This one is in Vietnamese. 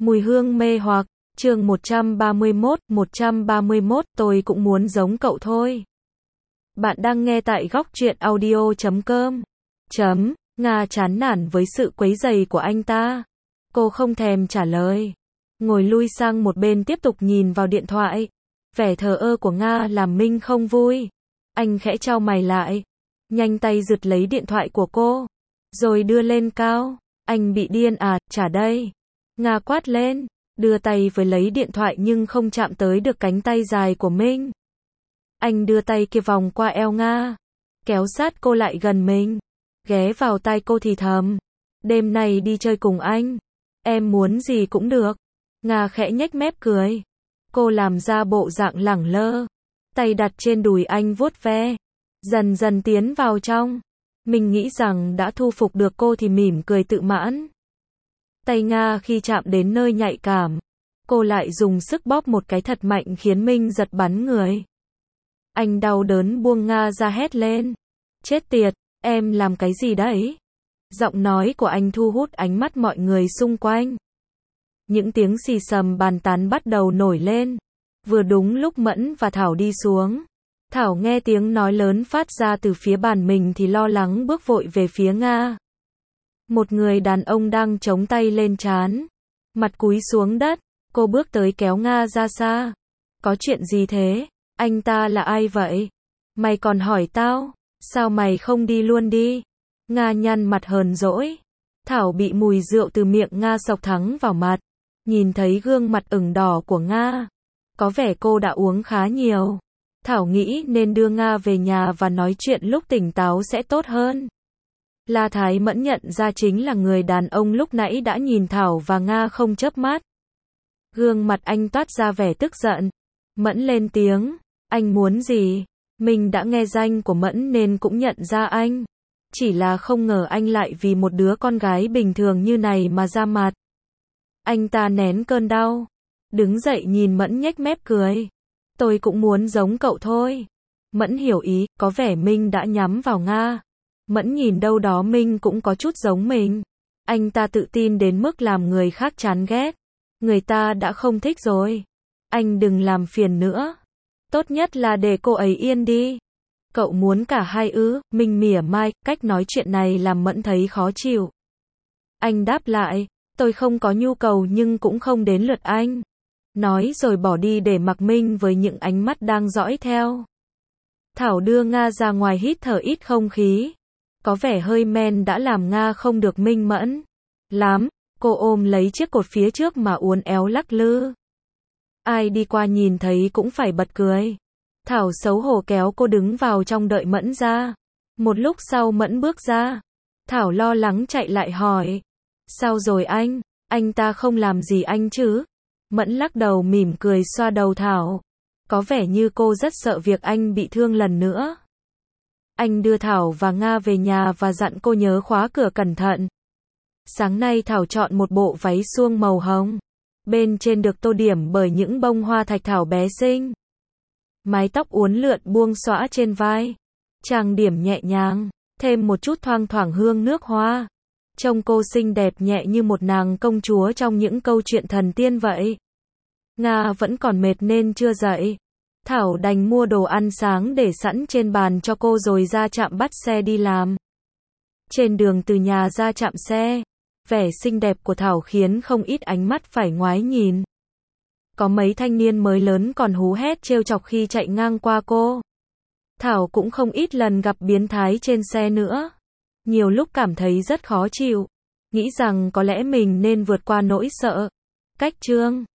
Mùi hương mê hoặc, chương 131, tôi cũng muốn giống cậu thôi. Bạn đang nghe tại góc truyện audio.com. Nga chán nản với sự quấy rầy của anh ta. Cô không thèm trả lời. Ngồi lui sang một bên tiếp tục nhìn vào điện thoại. Vẻ thờ ơ của Nga làm Minh không vui. Anh khẽ chau mày lại. Nhanh tay giật lấy điện thoại của cô. Rồi đưa lên cao. Anh bị điên à, trả đây. Nga quát lên. Đưa tay với lấy điện thoại nhưng không chạm tới được cánh tay dài của Minh. Anh đưa tay kia vòng qua eo Nga. Kéo sát cô lại gần mình. Ghé vào tai cô thì thầm. Đêm nay đi chơi cùng anh. Em muốn gì cũng được. Nga khẽ nhếch mép cười. Cô làm ra bộ dạng lẳng lơ. Tay đặt trên đùi anh vuốt ve. Dần dần tiến vào trong. Mình nghĩ rằng đã thu phục được cô thì mỉm cười tự mãn. Tay Nga khi chạm đến nơi nhạy cảm. Cô lại dùng sức bóp một cái thật mạnh khiến Minh giật bắn người. Anh đau đớn buông Nga ra hét lên. Chết tiệt, em làm cái gì đấy? Giọng nói của anh thu hút ánh mắt mọi người xung quanh. Những tiếng xì xầm bàn tán bắt đầu nổi lên. Vừa đúng lúc Mẫn và Thảo đi xuống. Thảo nghe tiếng nói lớn phát ra từ phía bàn mình thì lo lắng bước vội về phía Nga. Một người đàn ông đang chống tay lên trán. Mặt cúi xuống đất. Cô bước tới kéo Nga ra xa. Có chuyện gì thế? Anh ta là ai vậy? Mày còn hỏi tao? Sao mày không đi luôn đi? Nga nhăn mặt hờn dỗi. Thảo bị mùi rượu từ miệng Nga xộc thẳng vào mặt. Nhìn thấy gương mặt ửng đỏ của Nga. Có vẻ cô đã uống khá nhiều. Thảo nghĩ nên đưa Nga về nhà và nói chuyện lúc tỉnh táo sẽ tốt hơn. La Thái Mẫn nhận ra chính là người đàn ông lúc nãy đã nhìn Thảo và Nga không chớp mắt. Gương mặt anh toát ra vẻ tức giận. Mẫn lên tiếng. Anh muốn gì? Mình đã nghe danh của Mẫn nên cũng nhận ra anh. Chỉ là không ngờ anh lại vì một đứa con gái bình thường như này mà ra mặt. Anh ta nén cơn đau. Đứng dậy nhìn Mẫn nhếch mép cười. Tôi cũng muốn giống cậu thôi. Mẫn hiểu ý, có vẻ Minh đã nhắm vào Nga. Mẫn nhìn đâu đó Minh cũng có chút giống mình. Anh ta tự tin đến mức làm người khác chán ghét. Người ta đã không thích rồi. Anh đừng làm phiền nữa. Tốt nhất là để cô ấy yên đi. Cậu muốn cả hai ư? Minh mỉa mai, cách nói chuyện này làm Mẫn thấy khó chịu. Anh đáp lại, tôi không có nhu cầu nhưng cũng không đến lượt anh. Nói rồi bỏ đi để mặc Minh với những ánh mắt đang dõi theo. Thảo đưa Nga ra ngoài hít thở ít không khí. Có vẻ hơi men đã làm Nga không được minh mẫn lắm. Cô ôm lấy chiếc cột phía trước mà uốn éo lắc lư. Ai đi qua nhìn thấy cũng phải bật cười. Thảo xấu hổ kéo cô đứng vào trong đợi Mẫn ra. Một lúc sau Mẫn bước ra. Thảo lo lắng chạy lại hỏi. Sao rồi anh ta không làm gì anh chứ? Mẫn lắc đầu mỉm cười xoa đầu Thảo. Có vẻ như cô rất sợ việc anh bị thương lần nữa. Anh đưa Thảo và Nga về nhà và dặn cô nhớ khóa cửa cẩn thận. Sáng nay Thảo chọn một bộ váy suông màu hồng. Bên trên được tô điểm bởi những bông hoa thạch thảo bé xinh. Mái tóc uốn lượn buông xõa trên vai. Trang điểm nhẹ nhàng, thêm một chút thoang thoảng hương nước hoa. Trông cô xinh đẹp nhẹ như một nàng công chúa trong những câu chuyện thần tiên vậy. Nga vẫn còn mệt nên chưa dậy. Thảo đành mua đồ ăn sáng để sẵn trên bàn cho cô rồi ra trạm bắt xe đi làm. Trên đường từ nhà ra trạm xe, vẻ xinh đẹp của Thảo khiến không ít ánh mắt phải ngoái nhìn. Có mấy thanh niên mới lớn còn hú hét trêu chọc khi chạy ngang qua cô. Thảo cũng không ít lần gặp biến thái trên xe nữa. Nhiều lúc cảm thấy rất khó chịu. Nghĩ rằng có lẽ mình nên vượt qua nỗi sợ. Cách chương